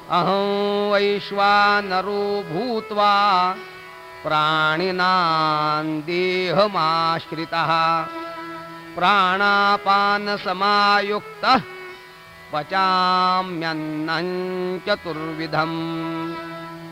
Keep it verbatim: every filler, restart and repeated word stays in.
अहं वैश्वानरो भूत्वा प्राणिनां देहमाश्रितः प्राणापानसमायुक्तः पचाम्यन्नं चतुर्विधम्